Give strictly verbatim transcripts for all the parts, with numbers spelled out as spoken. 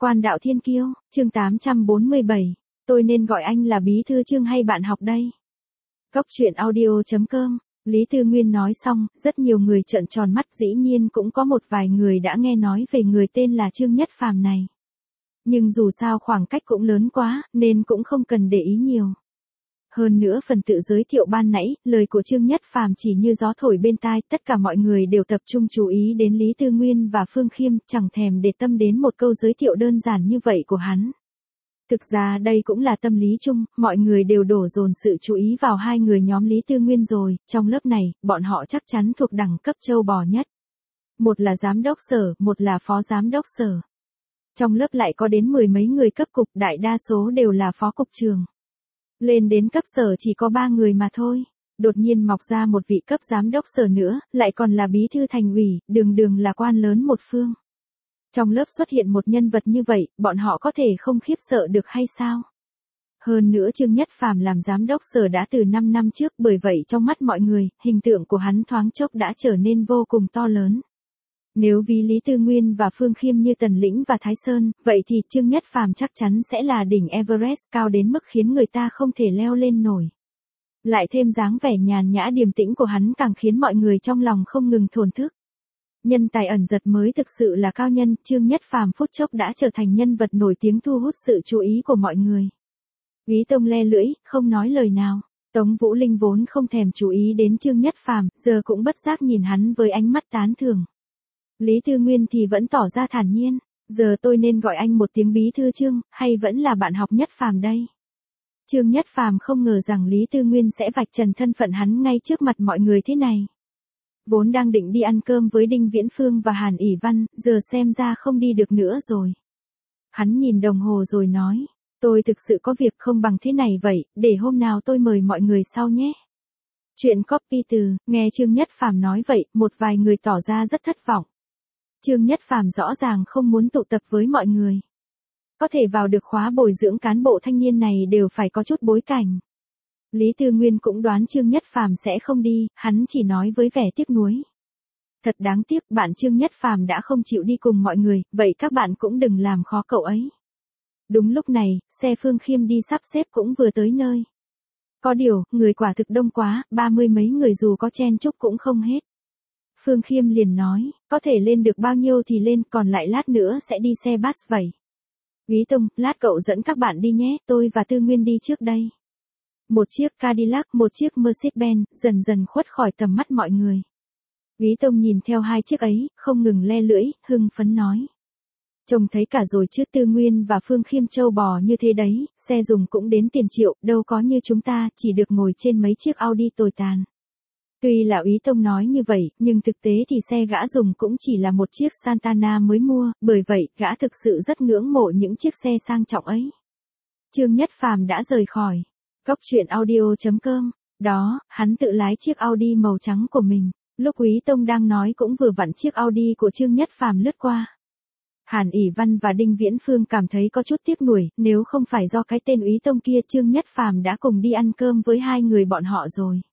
Quan đạo thiên kiêu, chương tám trăm bốn mươi bảy. Tôi nên gọi anh là bí thư Trương hay bạn học đây? Cốc truyện audio chấm com. Lý Tư Nguyên nói xong, rất nhiều người trợn tròn mắt, dĩ nhiên cũng có một vài người đã nghe nói về người tên là Trương Nhất Phàm này. Nhưng dù sao khoảng cách cũng lớn quá, nên cũng không cần để ý nhiều. Hơn nữa phần tự giới thiệu ban nãy, lời của Trương Nhất Phàm chỉ như gió thổi bên tai, tất cả mọi người đều tập trung chú ý đến Lý Tư Nguyên và Phương Khiêm, chẳng thèm để tâm đến một câu giới thiệu đơn giản như vậy của hắn. Thực ra đây cũng là tâm lý chung, mọi người đều đổ dồn sự chú ý vào hai người nhóm Lý Tư Nguyên rồi, trong lớp này, bọn họ chắc chắn thuộc đẳng cấp châu bò nhất. Một là giám đốc sở, một là phó giám đốc sở. Trong lớp lại có đến mười mấy người cấp cục, đại đa số đều là phó cục trưởng. Lên đến cấp sở chỉ có ba người mà thôi. Đột nhiên mọc ra một vị cấp giám đốc sở nữa, lại còn là bí thư thành ủy, đường đường là quan lớn một phương. Trong lớp xuất hiện một nhân vật như vậy, bọn họ có thể không khiếp sợ được hay sao? Hơn nữa Trương Nhất Phàm làm giám đốc sở đã từ năm năm trước, bởi vậy trong mắt mọi người, hình tượng của hắn thoáng chốc đã trở nên vô cùng to lớn. Nếu ví Lý Tư Nguyên và Phương Khiêm như Tần Lĩnh và Thái Sơn, vậy thì Trương Nhất Phàm chắc chắn sẽ là đỉnh Everest, cao đến mức khiến người ta không thể leo lên nổi. Lại thêm dáng vẻ nhàn nhã điềm tĩnh của hắn càng khiến mọi người trong lòng không ngừng thổn thức. Nhân tài ẩn giật mới thực sự là cao nhân, Trương Nhất Phàm phút chốc đã trở thành nhân vật nổi tiếng thu hút sự chú ý của mọi người. Úy Tông le lưỡi, không nói lời nào. Tống Vũ Linh vốn không thèm chú ý đến Trương Nhất Phàm, giờ cũng bất giác nhìn hắn với ánh mắt tán thưởng. Lý Tư Nguyên thì vẫn tỏ ra thản nhiên, giờ tôi nên gọi anh một tiếng bí thư Trương, hay vẫn là bạn học Nhất Phàm đây? Trương Nhất Phàm không ngờ rằng Lý Tư Nguyên sẽ vạch trần thân phận hắn ngay trước mặt mọi người thế này. Vốn đang định đi ăn cơm với Đinh Viễn Phương và Hàn ỷ Văn, giờ xem ra không đi được nữa rồi. Hắn nhìn đồng hồ rồi nói, tôi thực sự có việc không bằng thế này vậy, để hôm nào tôi mời mọi người sau nhé. Chuyện copy từ, nghe Trương Nhất Phàm nói vậy, một vài người tỏ ra rất thất vọng. Trương Nhất Phàm rõ ràng không muốn tụ tập với mọi người. Có thể vào được khóa bồi dưỡng cán bộ thanh niên này đều phải có chút bối cảnh. Lý Tư Nguyên cũng đoán Trương Nhất Phàm sẽ không đi, hắn chỉ nói với vẻ tiếc nuối. Thật đáng tiếc, bạn Trương Nhất Phàm đã không chịu đi cùng mọi người, vậy các bạn cũng đừng làm khó cậu ấy. Đúng lúc này, xe Phương Khiêm đi sắp xếp cũng vừa tới nơi. Có điều, người quả thực đông quá, ba mươi mấy người dù có chen chúc cũng không hết. Phương Khiêm liền nói, có thể lên được bao nhiêu thì lên, còn lại lát nữa sẽ đi xe bus vậy. Úy Tông, lát cậu dẫn các bạn đi nhé, tôi và Tư Nguyên đi trước đây. Một chiếc Cadillac, một chiếc Mercedes-Benz, dần dần khuất khỏi tầm mắt mọi người. Úy Tông nhìn theo hai chiếc ấy, không ngừng le lưỡi, hưng phấn nói. Trông thấy cả rồi chứ, Tư Nguyên và Phương Khiêm châu bò như thế đấy, xe dùng cũng đến tiền triệu, đâu có như chúng ta, chỉ được ngồi trên mấy chiếc Audi tồi tàn. Tuy là Úy Tông nói như vậy, nhưng thực tế thì xe gã dùng cũng chỉ là một chiếc Santana mới mua, bởi vậy, gã thực sự rất ngưỡng mộ những chiếc xe sang trọng ấy. Trương Nhất Phàm đã rời khỏi. Cốc truyện audio chấm com. Đó, hắn tự lái chiếc Audi màu trắng của mình. Lúc Úy Tông đang nói cũng vừa vặn chiếc Audi của Trương Nhất Phàm lướt qua. Hàn ỷ Văn và Đinh Viễn Phương cảm thấy có chút tiếc nuối, nếu không phải do cái tên Úy Tông kia, Trương Nhất Phàm đã cùng đi ăn cơm với hai người bọn họ rồi.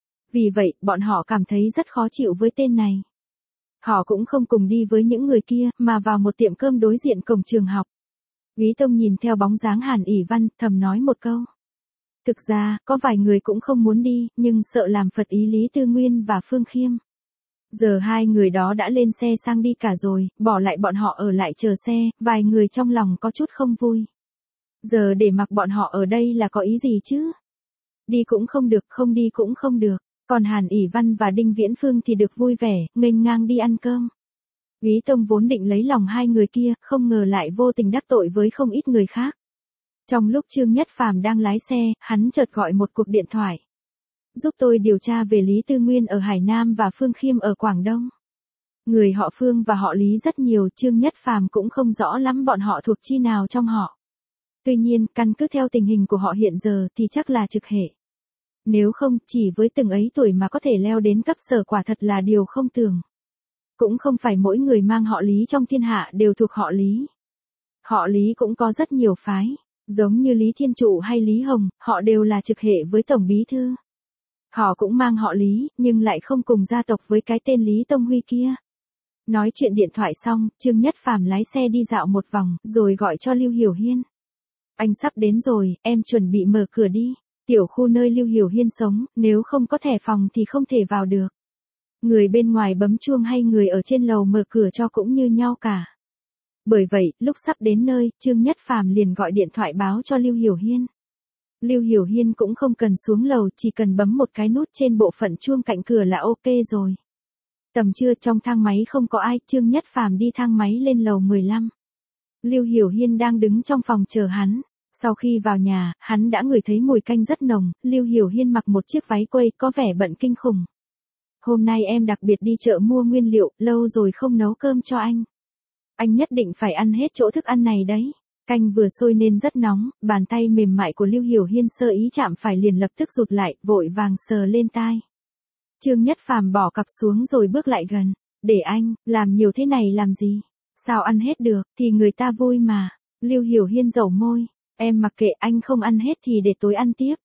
Vì vậy, bọn họ cảm thấy rất khó chịu với tên này. Họ cũng không cùng đi với những người kia, mà vào một tiệm cơm đối diện cổng trường học. Úy Tông nhìn theo bóng dáng Hàn ỷ Văn, thầm nói một câu. Thực ra, có vài người cũng không muốn đi, nhưng sợ làm phật ý Lý Tư Nguyên và Phương Khiêm. Giờ hai người đó đã lên xe sang đi cả rồi, bỏ lại bọn họ ở lại chờ xe, vài người trong lòng có chút không vui. Giờ để mặc bọn họ ở đây là có ý gì chứ? Đi cũng không được, không đi cũng không được. Còn Hàn ỷ Văn và Đinh Viễn Phương thì được vui vẻ, nghênh ngang đi ăn cơm. Úy Tông vốn định lấy lòng hai người kia, không ngờ lại vô tình đắc tội với không ít người khác. Trong lúc Trương Nhất Phàm đang lái xe, hắn chợt gọi một cuộc điện thoại. Giúp tôi điều tra về Lý Tư Nguyên ở Hải Nam và Phương Khiêm ở Quảng Đông. Người họ Phương và họ Lý rất nhiều, Trương Nhất Phàm cũng không rõ lắm bọn họ thuộc chi nào trong họ. Tuy nhiên, căn cứ theo tình hình của họ hiện giờ thì chắc là trực hệ. Nếu không, chỉ với từng ấy tuổi mà có thể leo đến cấp sở quả thật là điều không tưởng. Cũng không phải mỗi người mang họ Lý trong thiên hạ đều thuộc họ Lý. Họ Lý cũng có rất nhiều phái, giống như Lý Thiên Trụ hay Lý Hồng, họ đều là trực hệ với Tổng Bí Thư. Họ cũng mang họ Lý, nhưng lại không cùng gia tộc với cái tên Lý Tông Huy kia. Nói chuyện điện thoại xong, Trương Nhất Phàm lái xe đi dạo một vòng, rồi gọi cho Lưu Hiểu Hiên. Anh sắp đến rồi, em chuẩn bị mở cửa đi. Tiểu khu nơi Lưu Hiểu Hiên sống, nếu không có thẻ phòng thì không thể vào được. Người bên ngoài bấm chuông hay người ở trên lầu mở cửa cho cũng như nhau cả. Bởi vậy, lúc sắp đến nơi, Trương Nhất Phàm liền gọi điện thoại báo cho Lưu Hiểu Hiên. Lưu Hiểu Hiên cũng không cần xuống lầu, chỉ cần bấm một cái nút trên bộ phận chuông cạnh cửa là ok rồi. Tầm trưa trong thang máy không có ai, Trương Nhất Phàm đi thang máy lên lầu mười lăm. Lưu Hiểu Hiên đang đứng trong phòng chờ hắn. Sau khi vào nhà, hắn đã ngửi thấy mùi canh rất nồng, Lưu Hiểu Hiên mặc một chiếc váy quây có vẻ bận kinh khủng. Hôm nay em đặc biệt đi chợ mua nguyên liệu, lâu rồi không nấu cơm cho anh. Anh nhất định phải ăn hết chỗ thức ăn này đấy. Canh vừa sôi nên rất nóng, bàn tay mềm mại của Lưu Hiểu Hiên sơ ý chạm phải liền lập tức rụt lại, vội vàng sờ lên tai. Trương Nhất Phàm bỏ cặp xuống rồi bước lại gần. Để anh, làm nhiều thế này làm gì? Sao ăn hết được, thì người ta vui mà. Lưu Hiểu Hiên dẩu môi. Em mặc kệ, anh không ăn hết thì để tối ăn tiếp.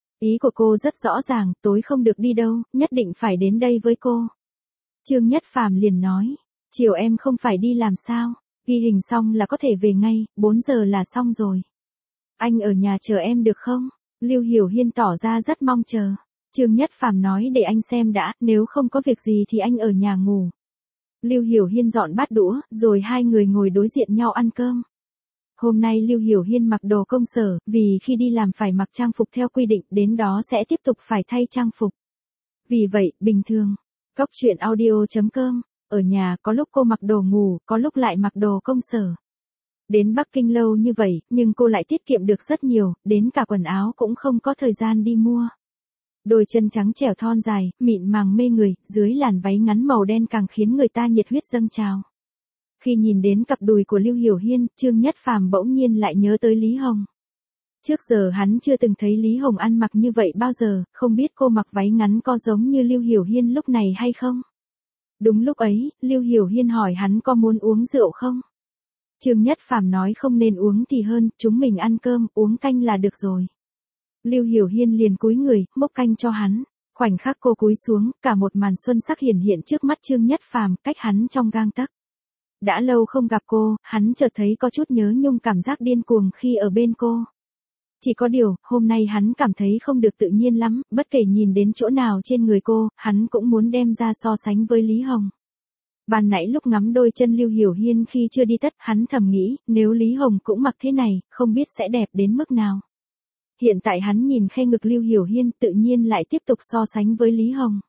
Ý của cô rất rõ ràng, tối không được đi đâu, nhất định phải đến đây với cô. Trương Nhất Phàm liền nói. Chiều em không phải đi làm sao? Ghi hình xong là có thể về ngay, bốn giờ là xong rồi. Anh ở nhà chờ em được không? Lưu Hiểu Hiên tỏ ra rất mong chờ. Trương Nhất Phàm nói để anh xem đã, nếu không có việc gì thì anh ở nhà ngủ. Lưu Hiểu Hiên dọn bát đũa, rồi hai người ngồi đối diện nhau ăn cơm. Hôm nay Lưu Hiểu Hiên mặc đồ công sở, vì khi đi làm phải mặc trang phục theo quy định, đến đó sẽ tiếp tục phải thay trang phục. Vì vậy, bình thường, Cóc truyện audio chấm com, ở nhà có lúc cô mặc đồ ngủ, có lúc lại mặc đồ công sở. Đến Bắc Kinh lâu như vậy, nhưng cô lại tiết kiệm được rất nhiều, đến cả quần áo cũng không có thời gian đi mua. Đôi chân trắng trẻo thon dài, mịn màng mê người, dưới làn váy ngắn màu đen càng khiến người ta nhiệt huyết dâng trào. Khi nhìn đến cặp đùi của Lưu Hiểu Hiên, Trương Nhất Phàm bỗng nhiên lại nhớ tới Lý Hồng. Trước giờ hắn chưa từng thấy Lý Hồng ăn mặc như vậy bao giờ, không biết cô mặc váy ngắn có giống như Lưu Hiểu Hiên lúc này hay không? Đúng lúc ấy, Lưu Hiểu Hiên hỏi hắn có muốn uống rượu không? Trương Nhất Phàm nói không nên uống thì hơn, chúng mình ăn cơm, uống canh là được rồi. Lưu Hiểu Hiên liền cúi người, múc canh cho hắn. Khoảnh khắc cô cúi xuống, cả một màn xuân sắc hiển hiện trước mắt Trương Nhất Phàm, cách hắn trong gang tấc. Đã lâu không gặp cô, hắn chợt thấy có chút nhớ nhung cảm giác điên cuồng khi ở bên cô. Chỉ có điều, hôm nay hắn cảm thấy không được tự nhiên lắm, bất kể nhìn đến chỗ nào trên người cô, hắn cũng muốn đem ra so sánh với Lý Hồng. Ban nãy lúc ngắm đôi chân Lưu Hiểu Hiên khi chưa đi tất, hắn thầm nghĩ, nếu Lý Hồng cũng mặc thế này, không biết sẽ đẹp đến mức nào. Hiện tại hắn nhìn khe ngực Lưu Hiểu Hiên, tự nhiên lại tiếp tục so sánh với Lý Hồng.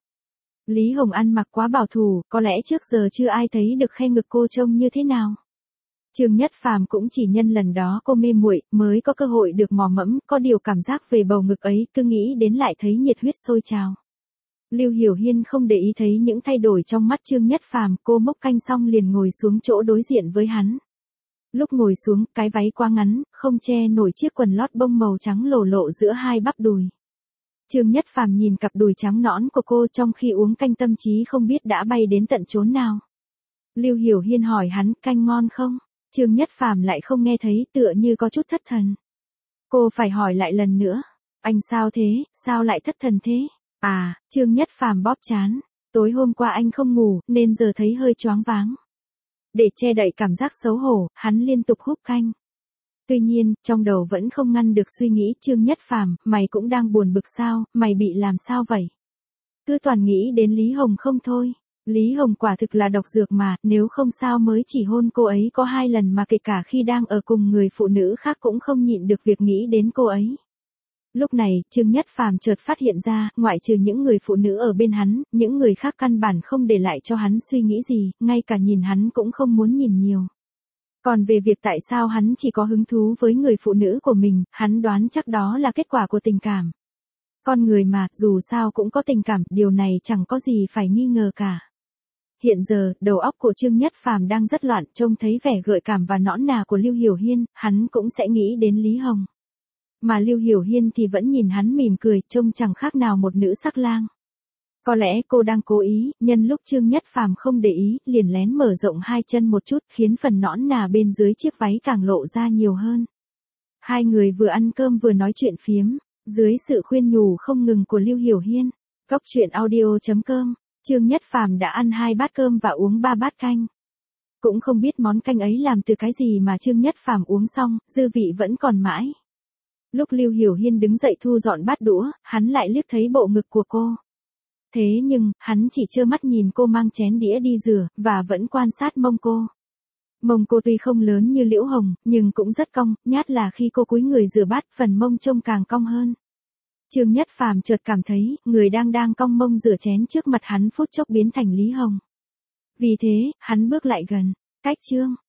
Lý Hồng ăn mặc quá bảo thủ, có lẽ trước giờ chưa ai thấy được khe ngực cô trông như thế nào. Trương Nhất Phàm cũng chỉ nhân lần đó cô mê muội mới có cơ hội được mò mẫm, có điều cảm giác về bầu ngực ấy, cứ nghĩ đến lại thấy nhiệt huyết sôi trào. Lưu Hiểu Hiên không để ý thấy những thay đổi trong mắt Trương Nhất Phàm, cô múc canh xong liền ngồi xuống chỗ đối diện với hắn. Lúc ngồi xuống, cái váy quá ngắn, không che nổi chiếc quần lót bông màu trắng lổ lộ giữa hai bắp đùi. Trương Nhất Phàm nhìn cặp đùi trắng nõn của cô trong khi uống canh, tâm trí không biết đã bay đến tận chốn nào. Lưu Hiểu Hiên hỏi hắn, canh ngon không? Trương Nhất Phàm lại không nghe thấy, tựa như có chút thất thần. Cô phải hỏi lại lần nữa. Anh sao thế, sao lại thất thần thế? À, Trương Nhất Phàm bóp trán. Tối hôm qua anh không ngủ, nên giờ thấy hơi choáng váng. Để che đậy cảm giác xấu hổ, hắn liên tục húp canh. Tuy nhiên, trong đầu vẫn không ngăn được suy nghĩ, Trương Nhất Phàm, mày cũng đang buồn bực sao, mày bị làm sao vậy? Cứ toàn nghĩ đến Lý Hồng không thôi. Lý Hồng quả thực là độc dược mà, nếu không sao mới chỉ hôn cô ấy có hai lần mà kể cả khi đang ở cùng người phụ nữ khác cũng không nhịn được việc nghĩ đến cô ấy. Lúc này, Trương Nhất Phàm chợt phát hiện ra, ngoại trừ những người phụ nữ ở bên hắn, những người khác căn bản không để lại cho hắn suy nghĩ gì, ngay cả nhìn hắn cũng không muốn nhìn nhiều. Còn về việc tại sao hắn chỉ có hứng thú với người phụ nữ của mình, hắn đoán chắc đó là kết quả của tình cảm. Con người mà, dù sao cũng có tình cảm, điều này chẳng có gì phải nghi ngờ cả. Hiện giờ, đầu óc của Trương Nhất Phàm đang rất loạn, trông thấy vẻ gợi cảm và nõn nà của Lưu Hiểu Hiên, hắn cũng sẽ nghĩ đến Lý Hồng. Mà Lưu Hiểu Hiên thì vẫn nhìn hắn mỉm cười, trông chẳng khác nào một nữ sắc lang. Có lẽ cô đang cố ý, nhân lúc Trương Nhất Phàm không để ý, liền lén mở rộng hai chân một chút, khiến phần nõn nà bên dưới chiếc váy càng lộ ra nhiều hơn. Hai người vừa ăn cơm vừa nói chuyện phiếm, dưới sự khuyên nhủ không ngừng của Lưu Hiểu Hiên. Cóc truyện audio chấm com Trương Nhất Phàm đã ăn hai bát cơm và uống ba bát canh. Cũng không biết món canh ấy làm từ cái gì mà Trương Nhất Phàm uống xong, dư vị vẫn còn mãi. Lúc Lưu Hiểu Hiên đứng dậy thu dọn bát đũa, hắn lại liếc thấy bộ ngực của cô. Thế nhưng, hắn chỉ trơ mắt nhìn cô mang chén đĩa đi rửa, và vẫn quan sát mông cô. Mông cô tuy không lớn như Liễu Hồng, nhưng cũng rất cong, nhát là khi cô cúi người rửa bát, phần mông trông càng cong hơn. Trương Nhất Phàm chợt cảm thấy, người đang đang cong mông rửa chén trước mặt hắn phút chốc biến thành Lý Hồng. Vì thế, hắn bước lại gần, cách Trương